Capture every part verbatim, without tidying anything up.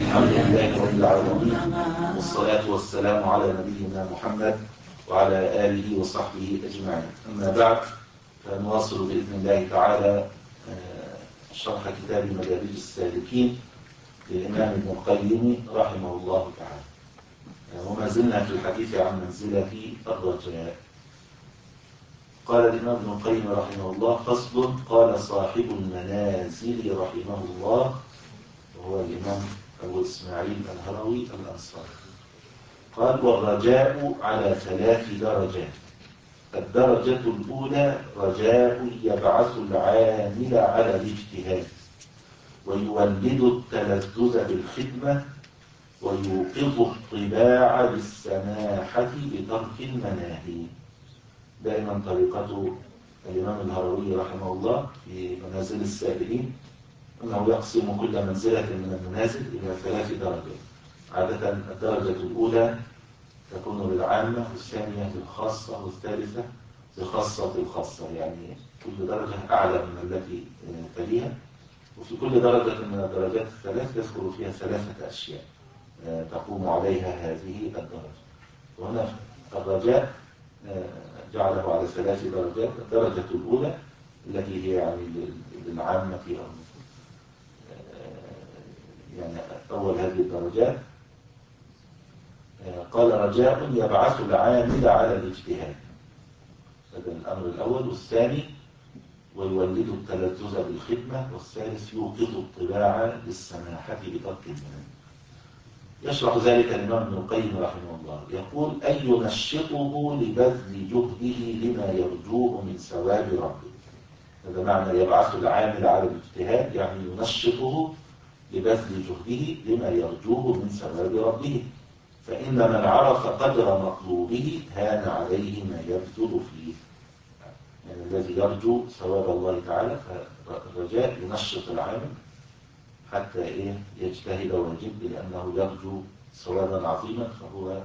الحمد لله رب العالمين، والصلاة والسلام على نبينا محمد وعلى آله وصحبه أجمعين. أما بعد، فنواصل بإذن الله تعالى شرح كتاب مدارج السالكين للإمام ابن القيم رحمه الله تعالى، وما زلنا في الحديث عن منزلة الرجاء. قال الإمام ابن القيم رحمه الله: فصل. قال صاحب المنازل رحمه الله، وهو الإمام أبو إسماعيل الهروي الأنصاري، قال: والرجاء على ثلاث درجات. الدرجة الأولى رجاء يبعث العامل على الاجتهاد ويولد التلذذ بالخدمة ويوقظ الطباع بالسماحة بترك المناهي. دائما طريقة الإمام الهروي رحمه الله في منازل السائلين أنه يقسم كل منزلة من المنازل إلى ثلاث درجات. عادة الدرجة الأولى تكون للعامة، والثانية للخاصة، والثالثة لخاصة الخاصة، يعني كل درجة أعلى من التي تليها، وفي كل درجة من الدرجات الثلاث يذكر فيها ثلاثة أشياء تقوم عليها هذه الدرجة. وهنا الرجاء جعله على ثلاث درجات. الدرجة الأولى التي هي يعني للعامة أو يعني أول هذه الدرجات، قال: رجاء يبعث العامل على الاجتهاد، هذا الأمر الأول. والثاني ويولد التلذذ بالخدمة. والثالث يوقظ الطباع للسماحة بترك المناهي. يشرح ذلك الإمام ابن القيم رحمه الله، يقول: أي ينشطه لبذل جهده لما يرجوه من ثواب ربه. هذا معنى يبعث العامل على الاجتهاد، يعني ينشطه لبذل جهده لما يرجوه من ثواب ربه. فإن من عرف قدر مطلوبه هان عليه ما يبذل فيه. يعني الذي يرجو ثواب الله تعالى، فالرجاء ينشط العامل حتى إيه يجتهد ويجد، لأنه يرجو ثوابا عظيما فهو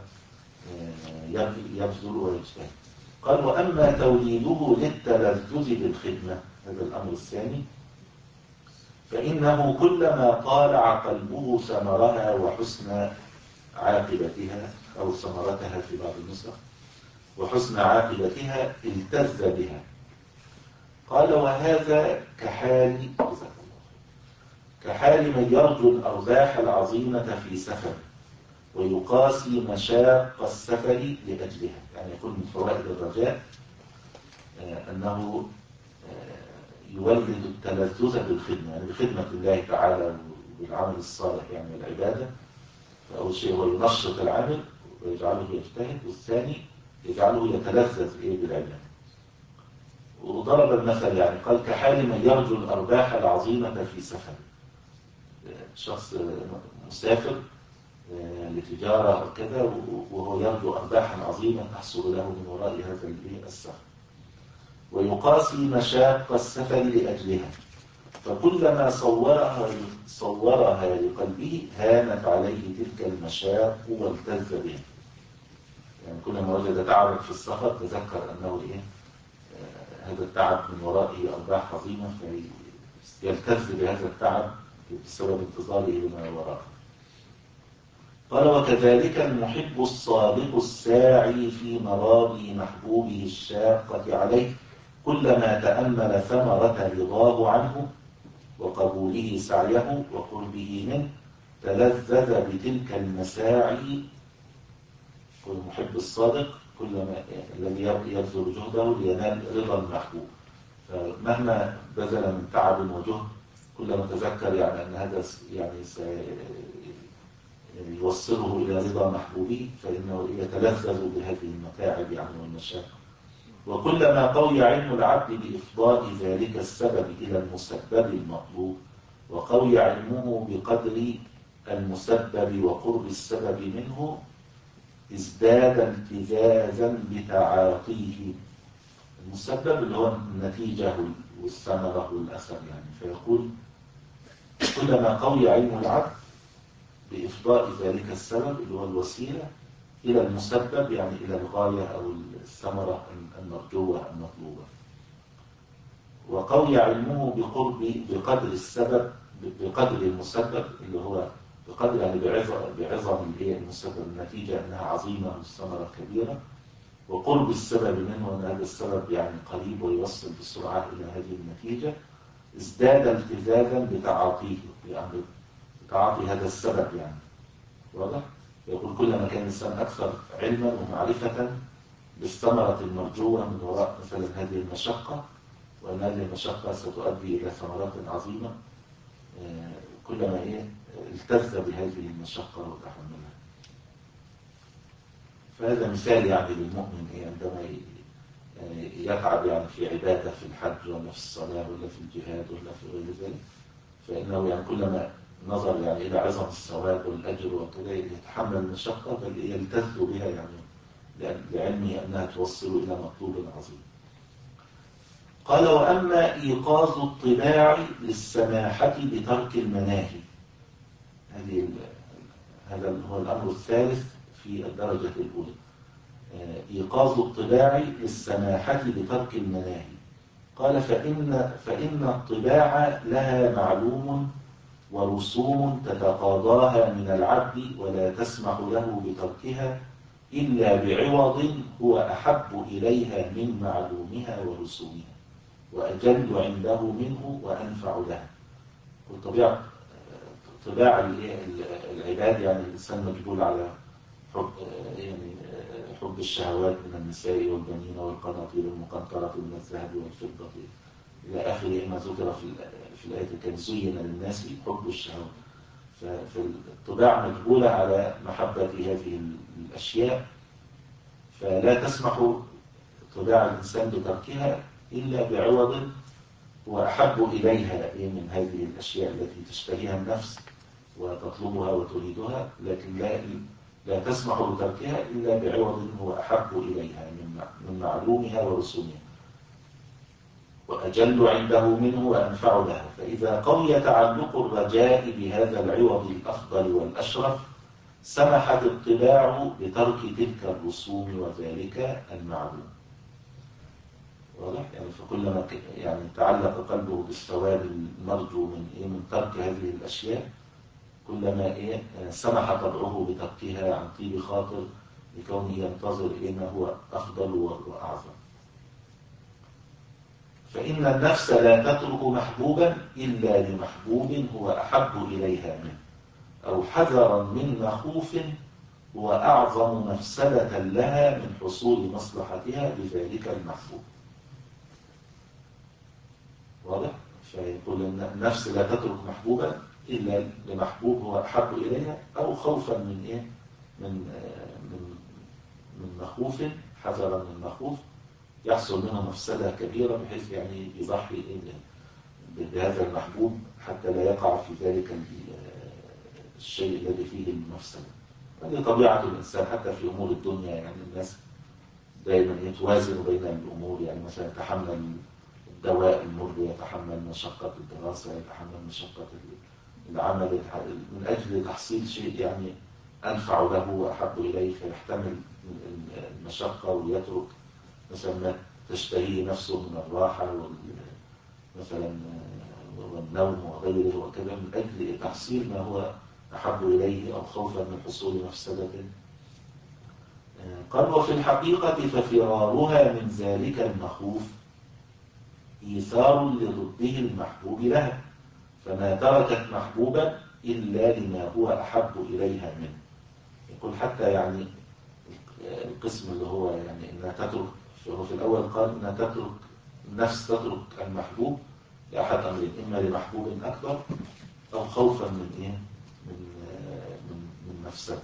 يبذل ويجتهد. قال: وأما توليده للتلذذ بالخدمة، هذا الأمر الثاني، فإنه كلما طالع قلبه ثمرها وحسن عاقبتها، أو ثمرتها في بعض النسخ، وحسن عاقبتها التذ بها. قال: وهذا كحال كحال من يرجو الأرباح العظيمة في سفر ويقاسي مشاق السفر لأجلها. يعني يكون من فوائد الرجاء أنه يولد التلذذ بالخدمة، يعني بخدمة الله تعالى بالعمل الصالح، يعني العبادة. فأول شيء هو ينشط العامل ويجعله يجتهد، والثاني يجعله يتلذذ إيه بالعبادة. وضرب المثل، يعني قال: كحال من يرجو الأرباح العظيمة في سفر. شخص مسافر لتجارة أو كذا، وهو يرجو أرباحا عظيمة تحصل له من وراء هذا السفر، ويقاسي مشاق السفر لأجلها. فكلما صورها صورها لقلبه هانت عليه تلك المشاق والتذ بها. يعني كلما وجد تعبا في السفر تذكر أنه إيه هذا التعب من ورائه أرباح عظيمة، فيلتذ بهذا التعب بسبب انتظاره لما وراءه. قال: وكذلك المحب الصادق الساعي في مراضي محبوبه الشاقة عليه كلما تأمل ثمرة رضاه عنه وقبوله سعيه وقربه منه تلذذ بتلك المساعي. والمحب الصادق كلما الذي يبذل جهده لينال رضا المحبوب، فمهما بذل من تعب وجهد كلما تذكر يعني أن هذا يعني يوصله إلى رضا محبوبه، فإنه يتلذذ بهذه المتاعب يعني والمشاق. وكلما قوي علم العبد بإفضاء ذلك السبب إلى المسبب المطلوب، وقوي علمه بقدر المسبب وقرب السبب منه، ازداد التزازا بتعاطيه. المسبب اللي هو النتيجة والثمرة والأثر، يعني فيقول: كلما قوي علم العبد بإفضاء ذلك السبب اللي هو الوسيلة إلى المسبب، يعني إلى الغاية أو الثمرة المرجوة المطلوبة، وقوي علمه بقرب بقدر السبب بقدر المسبب اللي هو بقدر يعني بعظم بعظم المستقبل، النتيجة أنها عظيمة والثمرة كبيرة، وقرب السبب منه أن هذا السبب يعني قريب ويوصل بسرعة إلى هذه النتيجة، ازداد التزازا بتعاطيه، يعني بتعاطي هذا السبب يعني. واضح؟ يقول كلما كان الإنسان أكثر علما ومعرفة بالثمرة المرجوة من وراء مثلا هذه المشقة، وأن هذه المشقة ستؤدي إلى ثمرات عظيمة، كلما إيه التز بهذه المشقة وتحملها. فهذا مثال يعني للمؤمن إيه عندما يتعب يعني في عبادة في الحج ولا في الصلاة ولا في الجهاد ولا في غير ذلك، فإنه يعني كلما نظر يعني إلى عظم الثواب والأجر وكذا يتحمل المشقة بل يلتز بها يعني لعلمه أنها توصل إلى مطلوب عظيم. قال وأما إيقاظ الطباع للسماحة بترك المناهي، هذه هذا هو الأمر الثالث في الدرجة الأولى، إيقاظ الطباع للسماحة بترك المناهي. قال فإن, فإن الطباع لها معلوم ورسوم تتقاضاها من العبد ولا تسمح له بتركها إلا بعوض هو أحب إليها من معلومها ورسومها وأجل عنده منه وأنفع لها. والطبيعة طباع العباد يعني الإنسان مجبول على حب يعني حب الشهوات من النساء والبنين والقناطير المقنطرة من الذهب والفضة إلى آخر ما ذكر في في الآية الكريمة زين للناس حب الشهوات. فالطباع مجبولة على محبة هذه الأشياء، فلا تسمح طباع الإنسان بتركها إلا بعوض هو أحب إليها من هذه الأشياء التي تشتهيها النفس وتطلبها وتريدها، لكن لا لا تسمح بتركها إلا بعوض هو أحب إليها من معلومها ورسومها وأجل عنده منه وأنفع لها. فإذا قوي تعلق الرجاء بهذا العوض الأفضل والأشرف سمحت الطباع بترك تلك الرسوم وذلك المعلوم. واضح؟ يعني فكلما يعني تعلق قلبه بالثواب المرجو من إيه من ترك هذه الأشياء كلما إيه سمح طبعه بتركها عن طيب خاطر لكونه ينتظر إيه ما هو أفضل وأعظم. فإن النفس لا تترك محبوبا إلا لمحبوب هو أحب إليها منه أو حذرا من مخوف هو أعظم مفسدة لها من حصول مصلحتها بذلك المحبوب. واضح؟ فيقول أن النفس لا تترك محبوبا إلا لمحبوب هو أحب إليها أو خوفا من إيه؟ من من من مخوف، حذرا من مخوف يحصل منه مفسدة كبيرة بحيث يعني يضحي بهذا المحبوب حتى لا يقع في ذلك الشيء الذي فيه المفسدة. هذه طبيعة الإنسان حتى في أمور الدنيا، يعني الناس دائما يتوازن بين الأمور، يعني مثلا يتحمل الدواء المر، يتحمل مشقة الدراسة، يتحمل مشقة العمل من أجل تحصيل شيء يعني أنفع له وأحب إليه، فيحتمل المشقة ويترك مثلا ما تشتهيه نفسه من الراحة مثلا والنوم وغيره وكذا من أجل تحصيل ما هو أحب إليه أو خوفا من حصول مفسدة. قال وفي الحقيقة ففرارها من ذلك المخوف إيثار لضده المحبوب لها، فما تركت محبوبا إلا لما هو أحب إليها منه. يقول حتى يعني القسم اللي هو يعني إنها تترك، هو في الأول قال إنها تترك النفس تترك المحبوب لأحد أمرين، إما لمحبوب أكبر أو خوفا من إيه من من من مفسدة.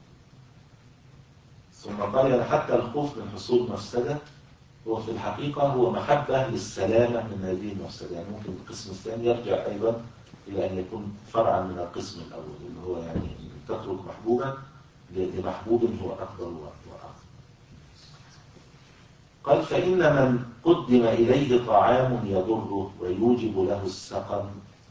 ثم قال يعني حتى الخوف من حصول مفسدة هو في الحقيقة هو محبة للسلامة من هذه المفسدة. يعني ممكن القسم الثاني يرجع أيضا إلى أن يكون فرعا من القسم الأول اللي هو يعني تترك محبوبا لمحبوب هو أكبر وأعظم. قال فإن من قدم إليه طعام يضره ويوجب له السقم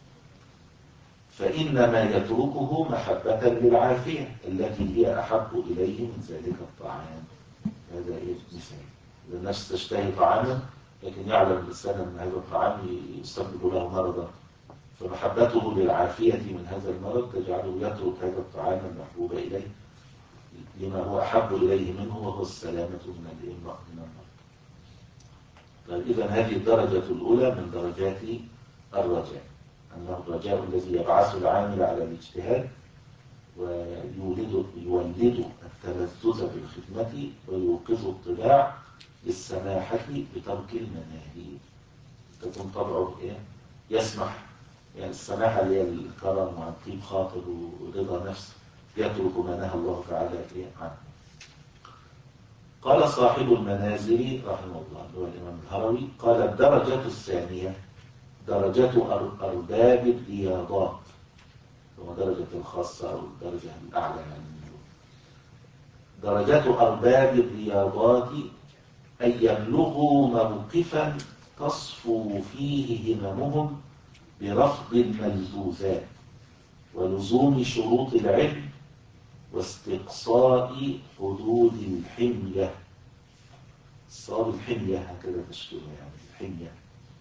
فإنما يتركه محبة للعافية التي هي أحب إليه من ذلك الطعام. هذا إيه مثال، النفس تشتهي طعاما لكن يعلم الإنسان أن هذا الطعام يسبب له مرضا فمحبته للعافية من هذا المرض تجعله يترك هذا الطعام المحبوب إليه لما هو أحب إليه منه وهو السلامة من المرض. طيب إذن هذه الدرجة الأولى من درجات الرجاء، أنه الرجاء الذي يبعث العامل على الاجتهاد ويولد يولد التلذذ بالخدمة ويوقظ الطباع للسماحة بترك المناهي. تكون طبعه إيه؟ يسمح، يعني السماحة اللي هي الكرم وعن طيب خاطر ورضا نفس، يترك ما نهى الله تعالى عنه. قال صاحب المنازل رحمه الله اللي هو الإمام الهروي، قال الدرجة الثانية درجة أرباب الرياضات، هو درجة الخاصة أو الدرجة الأعلى يعني. درجة أرباب الرياضات أن يبلغوا موقفا تصفو فيه هممهم برفض الملزوزات ولزوم شروط العلم واستقصاء حدود الحمية. صار الحمية هكذا تشكيله يعني الحمية.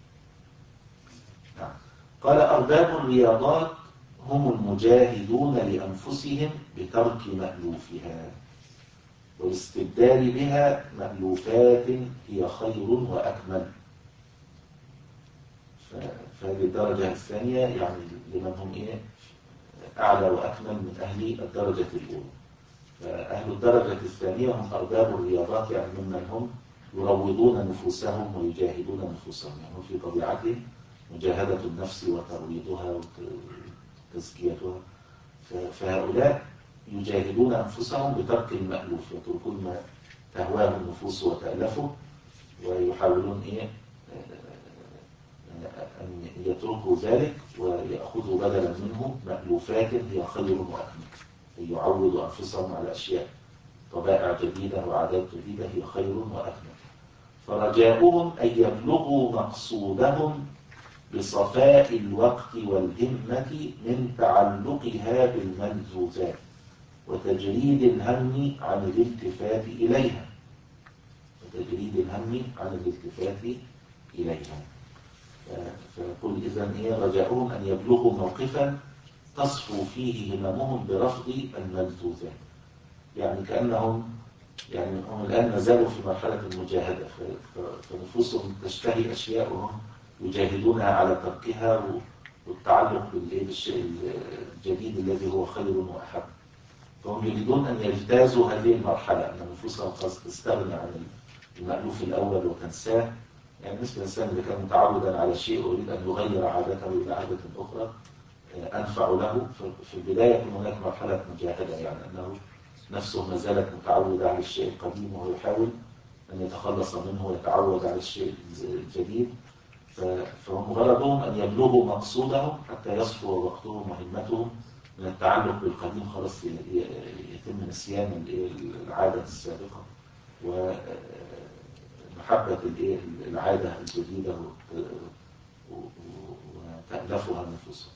نعم. قال أرباب الرياضات هم المجاهدون لأنفسهم بترك مألوفها والاستبدال بها مألوفات هي خير وأكمل. فهذه الدرجة الثانية يعني لمن هم إيه أعلى وأكمل من أهل الدرجة الأولى. فأهل الدرجة الثانية هم أرباب الرياضات، يعني ممن هم يروضون نفوسهم ويجاهدون نفوسهم، يعني في طبيعتهم مجاهدة النفس وترويضها وتزكيتها. فهؤلاء يجاهدون أنفسهم بترك المألوف، يتركون ما تهواه النفوس وتألفه ويحاولون إيه أن يتركوا ذلك ويأخذوا بدلا منه مألوفات هي خير وأكمل، يعودوا أنفسهم على أشياء طبائع جديدة وعادات جديدة هي خير وأكمل. فرجاؤهم أن يبلغوا مقصودهم بصفاء الوقت والهمة من تعلقها بالملزوزات وتجريد الهم عن الالتفات إليها وتجريد الهم عن الالتفات إليها. فيقول إذن إيه رجاؤهم أن يبلغوا موقفا تصفو فيه هممهم برفض الملزوزات، يعني كأنهم يعني هم الآن ما زالوا في مرحلة المجاهدة، فنفوسهم تشتهي أشياء وهم يجاهدونها على تركها والتعلق بالشيء الجديد الذي هو خير وأحب. فهم يريدون أن يجتازوا هذه المرحلة، أن نفوسهم خلاص تستغني عن المألوف الأول وتنساه. يعني مثل الإنسان اللي كان متعودا على شيء ويريد أن يغير عادته إلى عادة أخرى أنفع له. في البداية يكون هناك مرحلة مجاهدة، يعني أنه نفسه ما زالت متعودة على الشيء القديم وهو يحاول أن يتخلص منه ويتعود على الشيء الجديد. فهم غرضهم أن يبلغوا مقصودهم حتى يصفو وقتهم وهمتهم من التعلق بالقديم، خلاص يتم نسيان العادة السابقة ومحبة العادة الجديدة وتألفها نفسهم.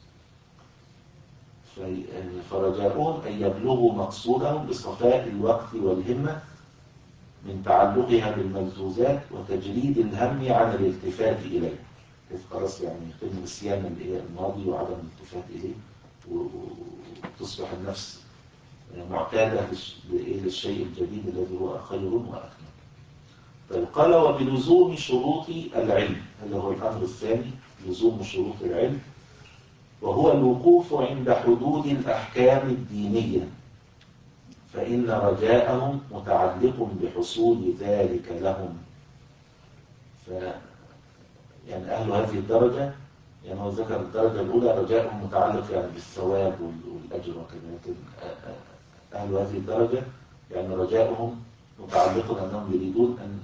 فرجاؤهم أن يبلغوا مقصودهم بصفاء الوقت والهمة من تعلقها بالملزوزات وتجريد الهم عن الالتفات إليه. خلاص يعني يتم نسيان الماضي وعدم الالتفات إليه وتصبح النفس معتادة للشيء الجديد الذي هو خير وأكمل. طيب قال وبلزوم شروط العلم، هذا هو الأمر الثاني، لزوم شروط العلم، وهو الوقوف عند حدود الأحكام الدينية، فإن رجاءهم متعلق بحصول ذلك لهم. ف يعني أهل هذه الدرجة، يعني هو ذكر الدرجة الأولى رجاءهم متعلق يعني بالثواب والأجر وكذا، لكن أهل هذه الدرجة يعني رجاؤهم متعلق أنهم يريدون أن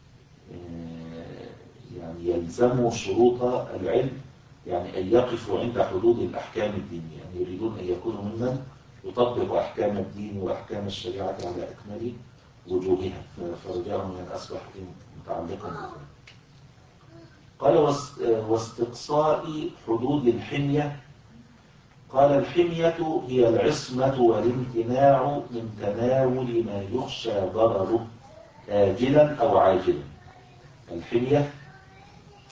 يعني يلزموا شروط العلم، يعني أن يقفوا عند حدود الأحكام الدينية، يعني يريدون أن يكونوا ممن يطبق أحكام الدين وأحكام الشريعة على أكمل وجوهها. فرجاءهم يعني أصبح متعلقا بذلك. قال واستقصاء حدود الحمية، قال الحمية هي العصمة والامتناع من تناول ما يخشى ضرره آجلا أو عاجلا. الحمية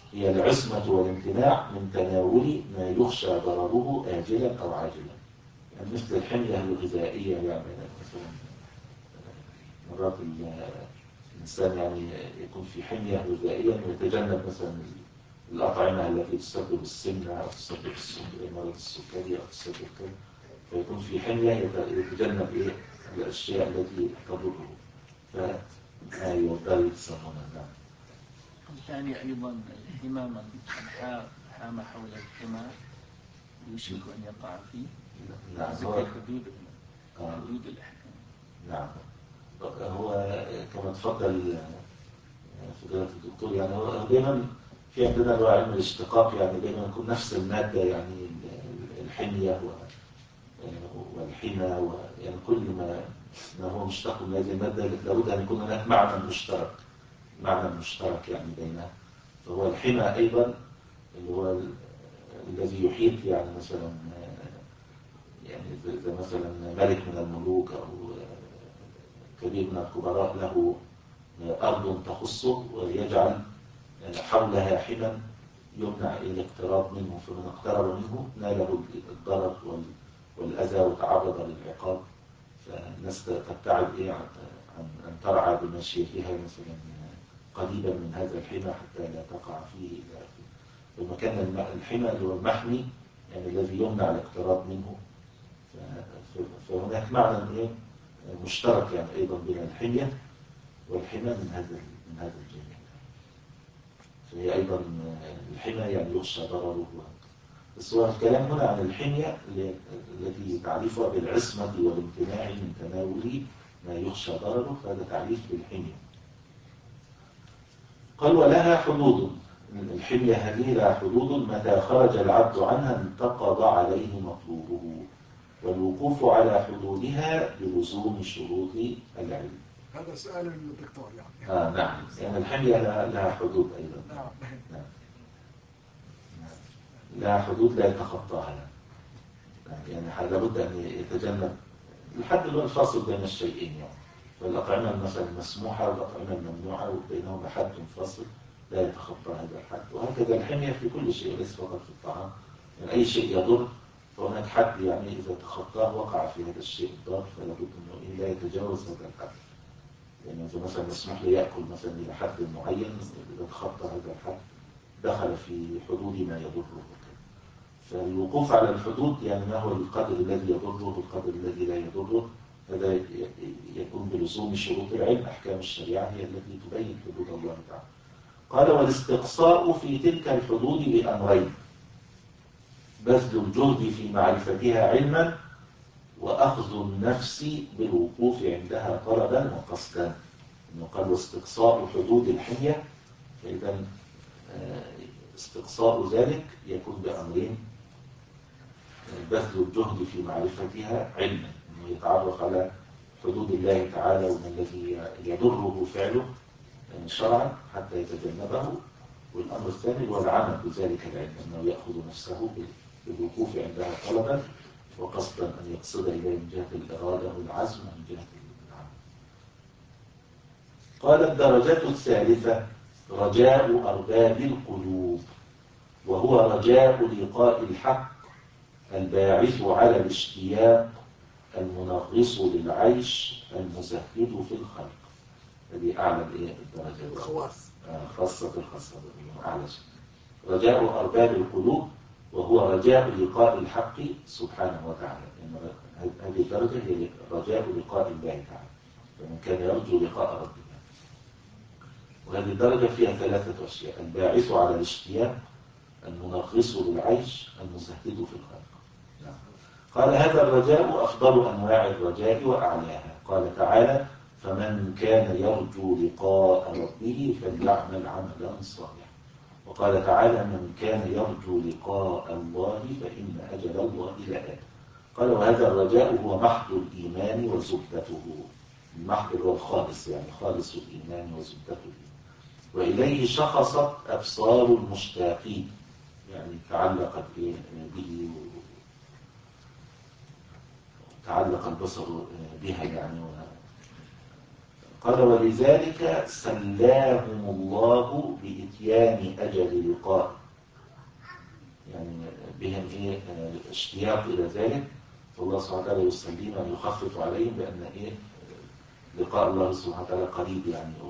هي العصمة والامتناع من تناول ما يخشى ضرره آجلا أو عاجلا. يعني مثل الحمية الغذائية، يعني مثلا مرات الإنسان يعني يكون في حمية غذائية ويتجنب مثلا الأطعمة التي تسبب السمنة أو تسبب مرض السكري أو تسبب كذا، فيكون في حمية يتجنب إيه الأشياء التي تضره. فأيوه ده يسمونه. نعم. الثاني أيضا الحمى من حام حول الحمى يوشك أن يقع فيه. نعم. ذكر حدود حدود الأحكام. نعم. هو كما تفضل فضيلة الدكتور، يعني هو دايما في عندنا اللي هو علم الاشتقاق، يعني دايما يكون نفس المادة، يعني الحمية والحمى، يعني كل ما ما هو مشتق من هذه المادة لابد أن يكون هناك معنى مشترك، معنى مشترك يعني بينها. فهو الحمى أيضا اللي هو الذي يحيط، يعني مثلا يعني زي مثلا ملك من الملوك أو كبير من الكبراء له أرض تخصه ويجعل حولها حما يمنع الاقتراب منه، فمن اقترب منه ناله الضرر والأذى وتعرض للعقاب. فالناس تبتعد إيه عن أن ترعى بمشيتها مثلا قريبا من هذا الحمى حتى لا تقع فيه المكان الحمى اللي هو المحمي، يعني الذي يمنع الاقتراب منه. فهناك معنى إيه مشترك يعني أيضا بين الحمية والحمى من هذا من هذا الجانب. فهي أيضا الحمى يعني يخشى ضرره. بس هو الكلام هنا عن الحمية التي تعريفها بالعصمة والامتناع من تناول ما يخشى ضرره، فهذا تعريف بالحمية. قال ولها حدود. الحمية هذه لها حدود، متى خرج العبد عنها انتقض عليه مطلوبه، والوقوف على حدودها بلزوم شروط العلم. هذا سؤال الدكتور يعني. آه نعم، يعني الحمية لها حدود أيضا. نعم. نعم. لها حدود لا يتخطاها، يعني لابد أن يتجنب الحد اللي هو الفاصل بين الشيئين. يعني فالأطعمة مثلا المسموحة والأطعمة الممنوعة بينهما حد فاصل لا يتخطى هذا الحد. وهكذا الحمية في كل شيء، ليس فقط في الطعام. يعني أي شيء يضر فهناك حد، يعني إذا تخطاه وقع في هذا الشيء الضار، فلا بد أنه لا يتجاوز هذا الحد. يعني إذا مثلا مسموح لي يأكل مثلا إلى حد معين، إذا تخطى هذا الحد دخل في حدود ما يضره. فالوقوف على الحدود يعني ما هو القدر الذي يضره والقدر الذي لا يضره، هذا يكون بلزوم شروط العلم. أحكام الشريعة هي التي تبين حدود الله تعالى. قال والاستقصاء في تلك الحدود بأمرين: بذل الجهد في معرفتها علما، وأخذ النفس بالوقوف عندها طلبا وقصدا. إنه قال واستقصاء حدود الحمية، فإذا استقصاء ذلك يكون بأمرين: بذل الجهد في معرفتها علما، إنه يتعرف على حدود الله تعالى وما الذي يضره فعله شرعا حتى يتجنبه. والأمر الثاني هو العمل بذلك العلم، أنه يأخذ نفسه بالوقوف عندها طلبا وقصدا، أن يقصد إليه من جهة الإرادة والعزم ومن جهة العمل. قال الدرجة الثالثة رجاء أرباب القلوب، وهو رجاء لقاء الحق الباعث على الاشتياق المنغص للعيش المزهد في الخلق. هذه أعلى الدرجة، الخواص، خاصة الخاصة أعلى شيء. رجاء أرباب القلوب وهو رجاء لقاء الحق سبحانه وتعالى. يعني هذه الدرجة هي رجاء لقاء الله تعالى، فمن كان يرجو لقاء ربه. وهذه الدرجة فيها ثلاثة أشياء: الباعث على الاشتياق، المنغص للعيش، المزهد في الخلق. نعم. قال هذا الرجاء أفضل أنواع الرجاء وأعلاها. قال تعالى: فمن كان يرجو لقاء ربه فليعمل عملا صالحا. وقال تعالى: من كان يرجو لقاء الله فإن أجل الله لآت. قال وهذا الرجاء هو محض الإيمان وزبدته. المحض هو الخالص، يعني خالص الإيمان وزبدته، وإليه شخصت أبصار المشتاقين، يعني تعلقت به تعلق البصر بها، يعني قال ولذلك سلاهم الله بإتيان أجل لقاء، يعني بهم إيه اشتياق إلى ذلك، فالله سبحانه وتعالى يسلم أن يخفف عليهم بأن إيه لقاء الله سبحانه وتعالى قريب. يعني هو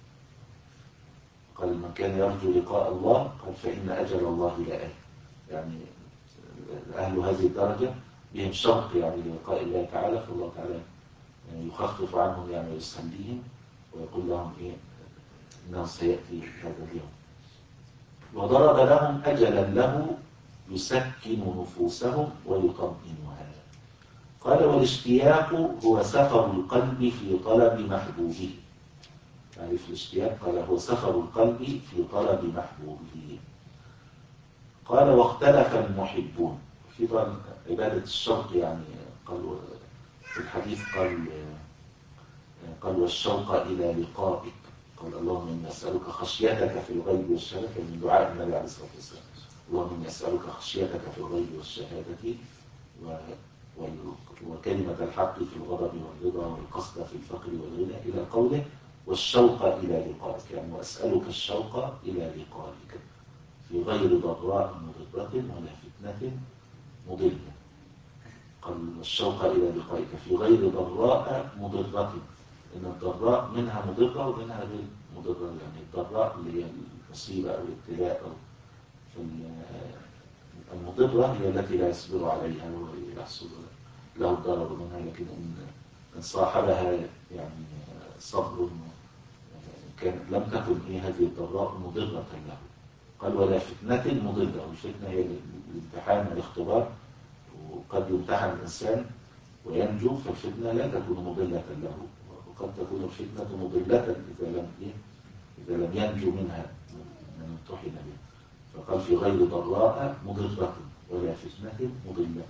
قال من كان يرجو لقاء الله قال فإن أجل الله لآت، يعني أهل هذه الدرجة بهم شوق يعني للقاء الله تعالى، فالله تعالى يعني يخفف عنهم يعني ويسليهم ويقول لهم إيه إنه سيأتي هذا اليوم. وضرب لهم أجلا له يسكن نفوسهم ويطمئنها. قال والاشتياق هو سفر القلب في طلب محبوبه. تعرف الاشتياق؟ قال هو سفر القلب في طلب محبوبه. قال واختلف المحبون في طبعا عبادة الشوق، يعني قال في الحديث قال قال والشوق إلى لقائك، قال اللهم إني أسألك خشيتك في الغيب والشهادة، من دعاء النبي عليه الصلاة والسلام اللهم إني أسألك خشيتك في الغيب والشهادة و... وكلمة الحق في الغضب والرضا والقصد في الفقر والغنى إلى قوله والشوق إلى لقائك، يعني وأسألك الشوق إلى لقائك في غير ضراء مضرة ولا فتنة مضلة. قال الشوق إلى لقائك في غير ضراء مضرة، إن الضراء منها مضرة ومنها غير مضرة، يعني الضراء اللي هي المصيبة أو الابتلاء أو المضرة هي التي لا يصبر عليها ويحصل له الضرر منها، لكن إن صاحبها يعني صبر كان لم تكن إيه هذه الضراء مضرة له. قال ولا فتنة مضرة، والفتنة هي الامتحان والاختبار، وقد يمتحن الإنسان وينجو، فالفتنة لا تكون مضلة له، وقد تكون الفتنة مضلة إذا لم إذا لم ينجو منها من امتحن به. فقال في غير ضراء مضرة ولا فتنة مضلة.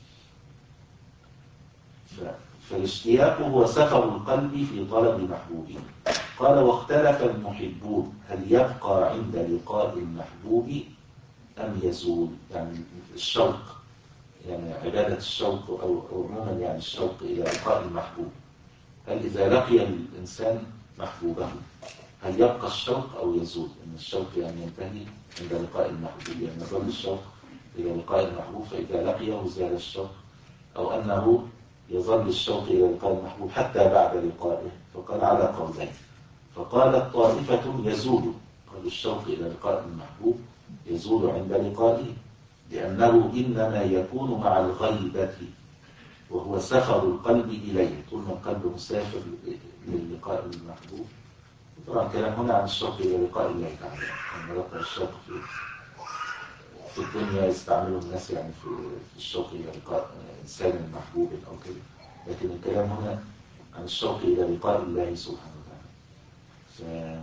فالاشتياق هو سفر القلب في طلب محبوبه. قال واختلف المحبون هل يبقى عند لقاء المحبوب أم يزول، يعني الشوق، يعني عبادة الشوق أو عموما يعني الشوق إلى لقاء المحبوب، هل إذا لقي الإنسان محبوبه هل يبقى الشوق أو يزول؟ إن الشوق يعني ينتهي عند لقاء المحبوب، يعني يظل الشوق إلى لقاء المحبوب فإذا لقيه زال الشوق، أو أنه يظل الشوق إلى لقاء المحبوب حتى بعد لقائه. فقال على قولين، فقالت طائفة يزول، قال الشوق إلى لقاء المحبوب يزول عند لقائه، لأنه إنما يكون مع الغيبة وهو سفر القلب إليه، طول ما القلب مسافر للقاء المحبوب. طبعا كلام هنا عن الشوق إلى لقاء الله تعالى، أن يبقى الشوق في في الدنيا يستعمله الناس يعني في الشوق إلى لقاء إنسان محبوب أو كده، لكن الكلام هنا عن الشوق إلى لقاء الله سبحانه وتعالى.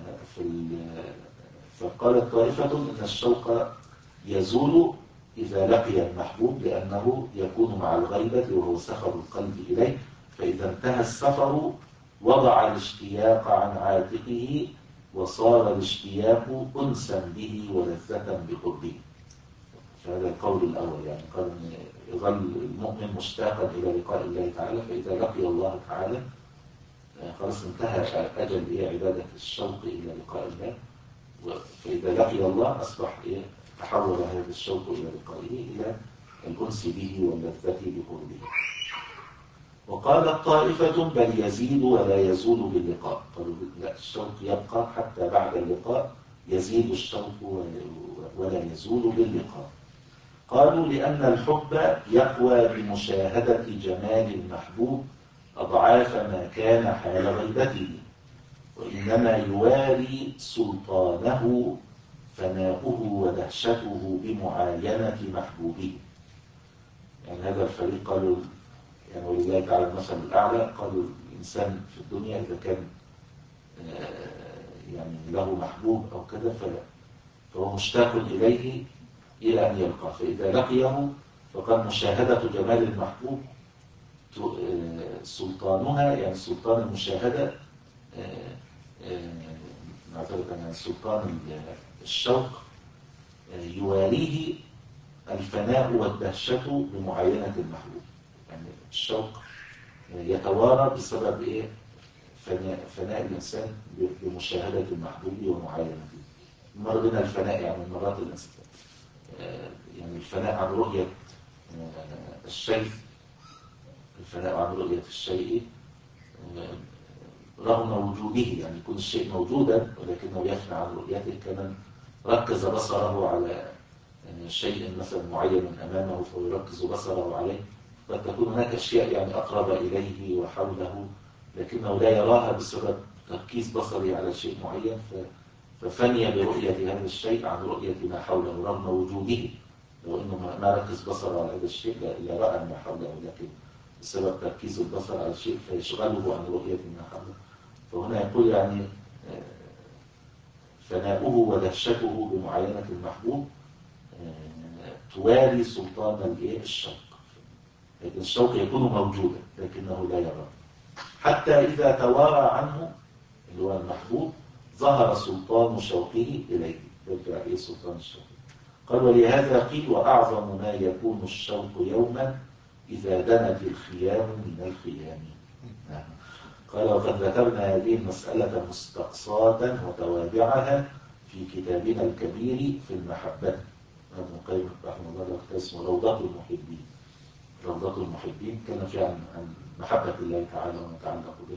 فقالت طائفة إن الشوق يزول إذا لقي المحبوب، لأنه يكون مع الغيبة وهو سفر القلب إليه، فإذا انتهى السفر وضع الاشتياق عن عاتقه وصار الاشتياق أنسا به ولذة بقربه. فهذا القول الأول، يعني قال أن يظل المؤمن مشتاقا إلى لقاء الله تعالى، فإذا لقي الله تعالى خلاص انتهى أجل إيه عبادة الشوق إلى لقاء الله، فإذا لقي الله أصبح إيه تحول هذا الشوق إلى لقائه إلى الأنس به واللذة بقربه. وقالت طائفة بل يزيد ولا يزول باللقاء، قالوا لا الشوق يبقى حتى بعد اللقاء، يزيد الشوق ولا يزول باللقاء. قالوا لأن الحب يقوى بمشاهدة جمال المحبوب أضعاف ما كان حال غيبته، وإنما يواري سلطانه فناؤه ودهشته بمعاينة محبوبه. يعني هذا الفريق قالوا يعني ولله تعالى المثل الأعلى، قالوا الإنسان في الدنيا إذا كان يعني له محبوب أو كده فهو مشتاق إليه إلى أن يلقى، فإذا لقيه فقد مشاهدة جمال المحبوب سلطانها، يعني سلطان المشاهدة نعتبر أن سلطان الشوق يواليه الفناء والدهشة بمعاينة المحبوب، يعني الشوق يتوارى بسبب إيه فناء, فناء الإنسان بمشاهدة المحبوب ومعاينته. مر بنا الفناء يعني مرات الإنسان يعني الفناء عن رؤية الشيء، الفناء عن رؤية الشيء رغم وجوده، يعني يكون الشيء موجودا ولكنه يفنى عن رؤيته، كمن ركز بصره على شيء مثلا معين أمامه فيركز بصره عليه. قد تكون هناك أشياء يعني أقرب إليه وحوله لكنه لا يراها بسبب تركيز بصري على شيء معين، ففني برؤية هذا الشيء عن رؤية ما حوله رغم وجوده. لو أنه ما ركز بصره على هذا الشيء لرأى ما حوله، لكن بسبب تركيز البصر على الشيء فيشغله عن رؤية ما حوله. فهنا يقول يعني فناؤه ودهشته بمعاينة المحبوب توالي سلطان الشوق. لكن الشوق يكون موجودا لكنه لا يرى، حتى إذا توارى عنه اللي هو المحبوب ظهر سلطان شوقه إليه. يرجع إيه سلطان الشوق؟ قال ولهذا قيل وأعظم ما يكون الشوق يوما إذا دنت الخيام من الخيام. قال وقد ذكرنا هذه المسألة مستقصاة وتوابعها في كتابنا الكبير في المحبة. ابن القيم رحمه الله له كتاب اسمه روضة المحبين. روضة المحبين كان فيها عن محبة الله تعالى وما يتعلق به،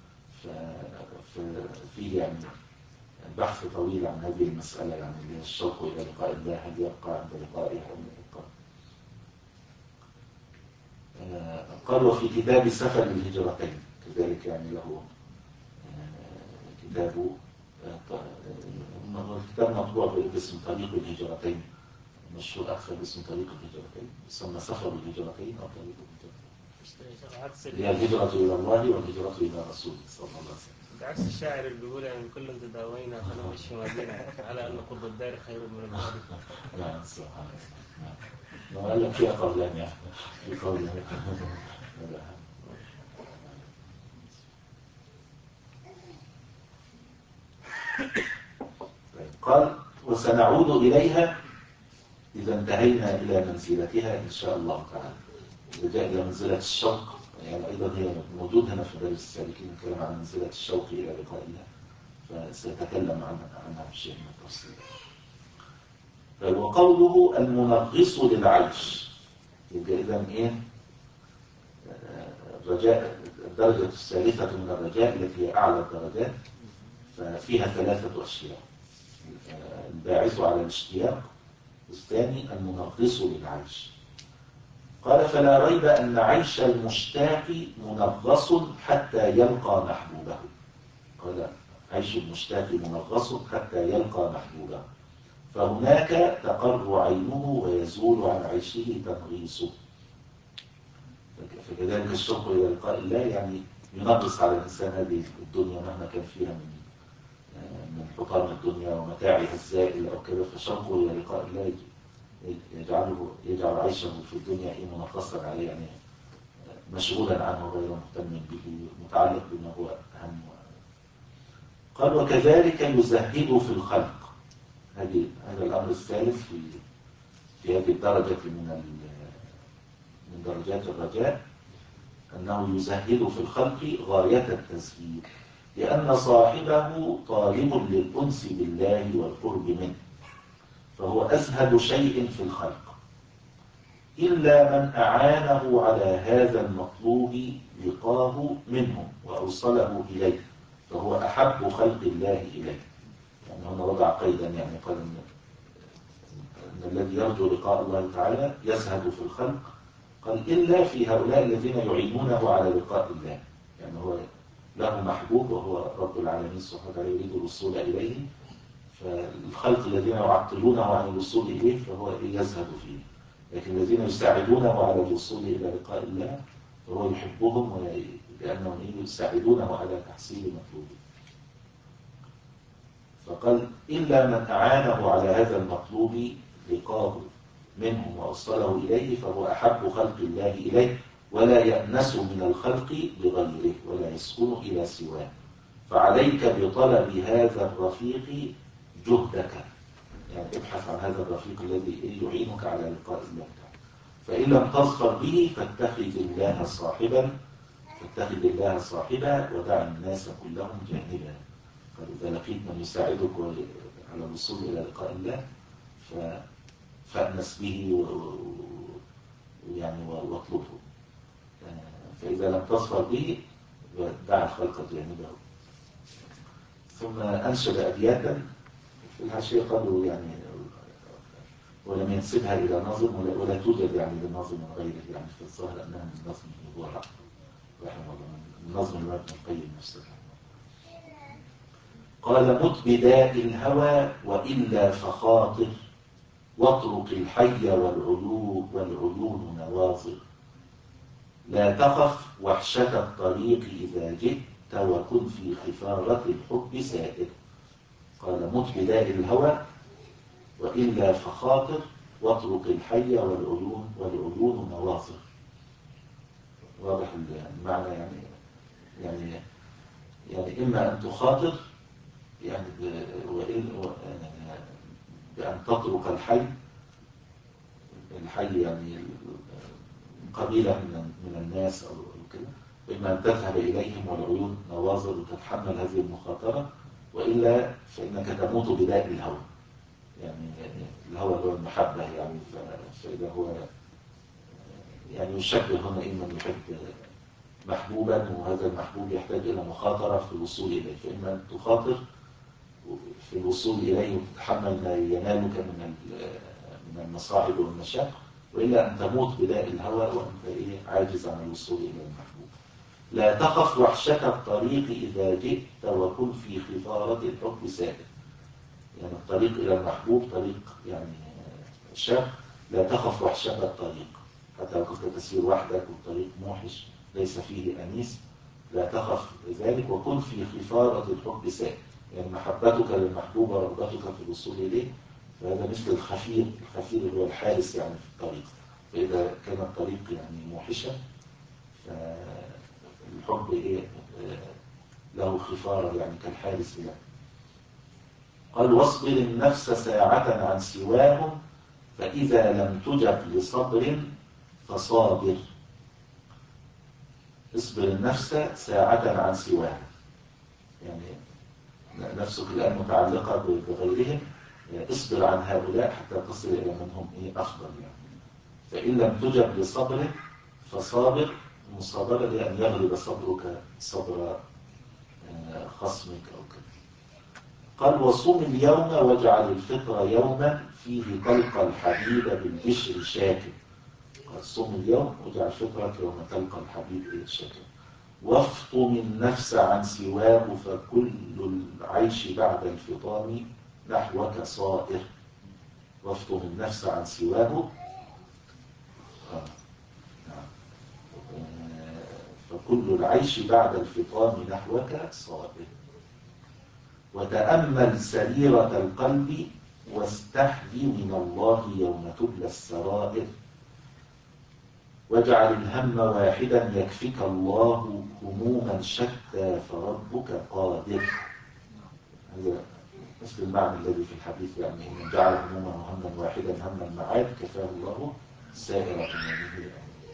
ففيه يعني بحث طويل عن هذه المسألة، يعني اللي هي الشوق إلى لقاء الله، هل يبقى عند لقائه أو لا يبقى. قال وفي كتاب سفر الهجرتين كذلك يعني له كتاب، الكتاب مطبوع باسم طريق الهجرتين، مشهور أكثر باسم طريق الهجرتين، يسمى سفر الهجرتين أو طريق الهجرتين. هي الهجرة إلى الله والهجرة إلى رسوله صلى الله عليه وسلم. بعكس الشاعر اللي بيقول يعني كل تداوينا فنمشي مدينة على أن قرب الدار خير من الدار. نعم سبحان الله. نعم قال لك فيها قولان يعني في قولان. قال وسنعود إليها إذا انتهينا إلى منزلتها إن شاء الله تعالى. إذا جاء إلى منزلة الشوق يعني أيضا هي موجود هنا في دار السالكين الكلام عن منزلة الشوق إلى لقاء الله، فسيتكلم عنها عنها بشيء من التفصيل. وقوله المنغص للعيش، يبقى إذن إيه الرجاء الدرجة الثالثة من الرجاء التي هي أعلى الدرجات، ففيها ثلاثة أشياء: الباعث على الاشتياق، والثاني المنغص للعيش. قال فلا ريب أن عيش المشتاق منغص حتى يلقى محبوبه. قال عيش المشتاق منغص حتى يلقى محبوبه، فهناك تقر عينه ويزول عن عيشه تنغيصه. فكذلك الشوق إلى لقاء الله يعني ينغص على الإنسان هذه الدنيا مهما كان فيها من من حطام الدنيا ومتاعها الزائل أو كذا، فشوقه إلى لقاء الله يجعله يجعل عيشه في الدنيا إيه منغصا عليه، يعني مشغولا عنه غير مهتم به متعلق بما هو أهم. قال وكذلك يزهد في الخلق. هذه هذا الأمر الثالث في في هذه الدرجة من من درجات الرجاء، أنه يزهد في الخلق غاية التزهيد، لأن صاحبه طالب للأنس بالله والقرب منه، فهو أزهد شيء في الخلق، إلا من أعانه على هذا المطلوب لقاه منهم وأوصله إليه، فهو أحب خلق الله إليه. يعني هنا وضع قيدا، يعني قال إن, إن الذي يرجو لقاء الله تعالى يزهد في الخلق، قال إلا في هؤلاء الذين يعينونه على لقاء الله، يعني هو له محبوب وهو رب العالمين سبحانه وتعالى يريد الوصول إليه، فالخلق الذين يعطلونه عن الوصول إليه فهو يزهد فيه، لكن الذين يساعدونه على الوصول إلى لقاء الله فهو يحبهم لأنهم يساعدونه على تحصيل مطلوبه. فقال إلا من أعانه على هذا المطلوب لقاه منهم وأوصله إليه فهو أحب خلق الله إليه، ولا يأنس من الخلق بغيره ولا يسكن إلى سواه، فعليك بطلب هذا الرفيق جهدك، يعني ابحث عن هذا الرفيق الذي يعينك على لقاء الله تعالى. فإن لم تظفر به فاتخذ الله صاحبا فاتخذ الله صاحبا ودع الناس كلهم جانبا. قال إذا لقيت من يساعدك على الوصول إلى لقاء الله فأنس به ويعني واطلبه، فإذا لم تصفر به دع الخلق جانبه. ثم أنشد أبياتا في الحاشية قالوا يعني ولم ينسبها إلى ناظم ولا توجد يعني لناظم غيره، يعني في الظاهر أنها من نظم الوضع رحمه الله، من نظم الوضع القيم نفسه. قال مت بداء الهوى وإلا فخاطر واطرق الحي والعيون والعيون نواظر، لا تخف وحشة الطريق إذا جئت وكن في خفارة الحب سائر. قال مت بداء الهوى وإلا فخاطر واطرق الحي والعيون والعيون نواظر. واضح المعنى يعني يعني يعني إما أن تخاطر يعني بأن تطرق الحي، الحي يعني قبيلة من من الناس أو كده، إما أن تذهب إليهم والعيون نواظر وتتحمل هذه المخاطرة، وإلا فإنك تموت بداء الهوى، يعني الهوى هو المحبة يعني. فإذا هو يعني يشبه هنا إما يحب محبوبا وهذا المحبوب يحتاج إلى مخاطرة في الوصول إليه، فإما أن تخاطر في الوصول إليه وتتحمل ما ينالك من من المصاعب والمشاق، وإلا أن تموت بداء الهوى وأنت إيه عاجز عن الوصول إلى المحبوب. لا تخف وحشة الطريق إذا جئت وكن في خفارة الحب سائر. يعني الطريق إلى المحبوب طريق يعني شاق، لا تخف وحشة الطريق حتى لو كنت تسير وحدك والطريق موحش ليس فيه أنيس، لا تخف ذلك وكن في خفارة الحب سائر. يعني محبتك للمحبوب ورغبتك في الوصول إليه، فهذا مثل الخفير، الخفير هو الحارس يعني في الطريق. فإذا كان الطريق يعني موحشا فالحب إيه له خفارة يعني كالحارس له. قال واصبر النفس ساعة عن سواهم فإذا لم تجب لصبر فصابر. اصبر النفس ساعة عن سواهم، يعني نفسك الآن متعلقة بغيرهم، اصبر عن هؤلاء حتى تصل إلى من هم إيه أفضل يعني. فإن لم تجب لصبر فصابر. المصابرة لأن يغلب صبرك صبر خصمك أو كذا. قال وصوم اليوم واجعل الفطر يوما فيه تلقى الحبيب بالبشر شاكر. قال صوم اليوم واجعل فطرك يوم تلقى الحبيب شاكر. وافطم النفس عن سواه فكل العيش بعد الفطام نحوك صائر. وافطم النفس عن سواه آه. فكل العيش بعد الفطام نحوك صائر. وتأمل سريرة القلب واستحي من الله يوم تبلى السرائر. واجعل الهم واحدا يكفك الله هموما شتى فربك قادر. هذا مثل المعنى الذي في الحديث، يعني من جعل همومه هما واحدا هم المعاد كفاه الله سائر همومه.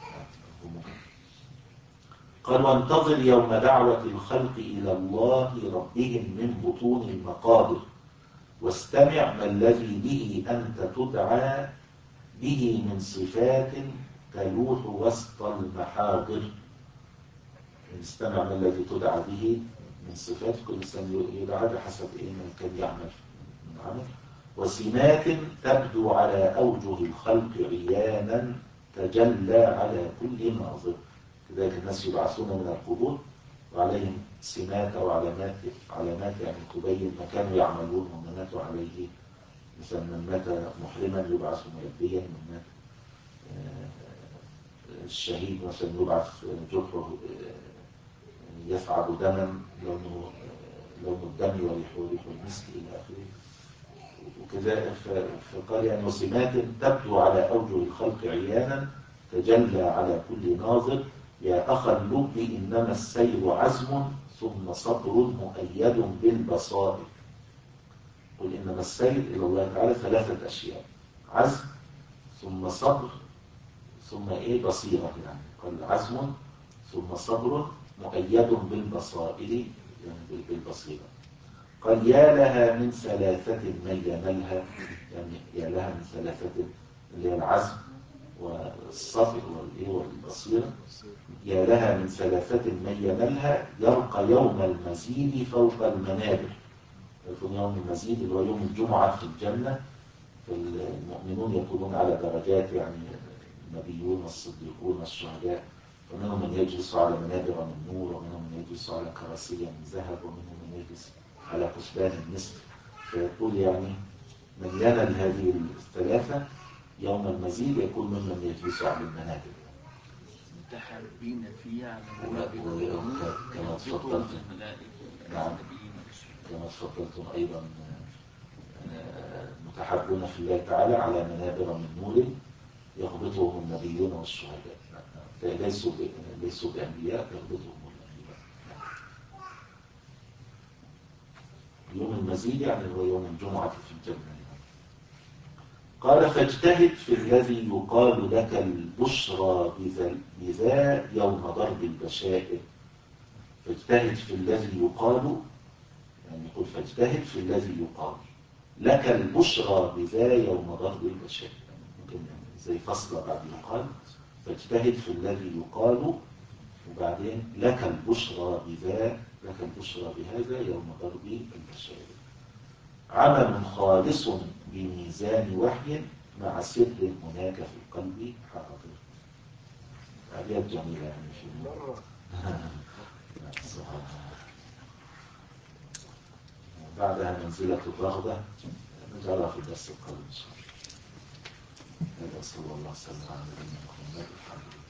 قال وانتظر يوم دعوة الخلق إلى الله ربهم من بطون المقابر واستمع ما الذي به أنت تدعى به من صفات تلوح وسط المحاضر. استمع ما الذي تدعى به من صفات، كل إنسان يدعى بحسب إيه ما كان يعمل من عمل. وسمات تبدو على أوجه الخلق عيانا تجلى على كل ناظر. كذلك الناس يبعثون من القبور وعليهم سمات أو علامات، علامات يعني تبين ما كانوا يعملون وما ماتوا عليه. مثلا من مات محرما يبعث ملبيا، من مات الشهيد مثلا يبعث جرحه يفعل دما لونه لون الدم وريحه ريح المسك إلى آخره. وكذا فقال يعني وسمات تبدو على أوجه الخلق عيانا تجلى على كل ناظر. يا أخا اللب إنما السير عزم ثم صبر مؤيد بالبصائر. قل إنما السير إلى الله تعالى ثلاثة أشياء: عزم ثم صبر ثم إيه بصيرة. يعني قال عزم ثم صبر مؤيد بالبصائر يعني بالبصيرة. قال يا لها من ثلاثة من ينالها، يعني يا لها من ثلاثة اللي هي العزم والصبر والبصيرة. يا لها من ثلاثة من ينالها يرقى يوم المزيد فوق المنابر. يكون يوم المزيد اللي هو يوم الجمعة في الجنة، فالمؤمنون يكونون على درجات، يعني النبيون والصديقون والشهداء، ومنهم من يجلس على منابر من نور، ومنهم من يجلس على كراسي من ذهب، ومنهم من يجلس على كثبان النسر. فيقول يعني من ينال هذه الثلاثة يوم المزيد يكون ممن يجلس على المنابر متحابين فيها على كما تفضلتم. نعم كما تفضلتم أيضا متحابون في الله تعالى على منابر من نور يغبطهم النبيون والشهداء، ليسوا ليسوا بأنبياء يغبطهم الأنبياء. يوم المزيد يعني هو يوم الجمعة في الجنة. قال فاجتهد في الذي يقال لك البشرى بذا يوم ضرب البشائر. فاجتهد في الذي يقال، يعني يقول فاجتهد في الذي يقال لك البشرى بذا يوم ضرب البشائر، ممكن زي فصل بعد يقال فاجتهد في الذي يقال وبعدين لك البشرى بذا، لك البشرى بهذا يوم ضرب البشائر. عمل خالص بميزان وحي مع سر هناك في القلب حاضر. أبيات جميلة يعني في المرة. بعدها منزلة الرغبة نجعلها في الدرس القادم إن شاء الله. هذا صلى الله عليه وسلم على نبينا محمد.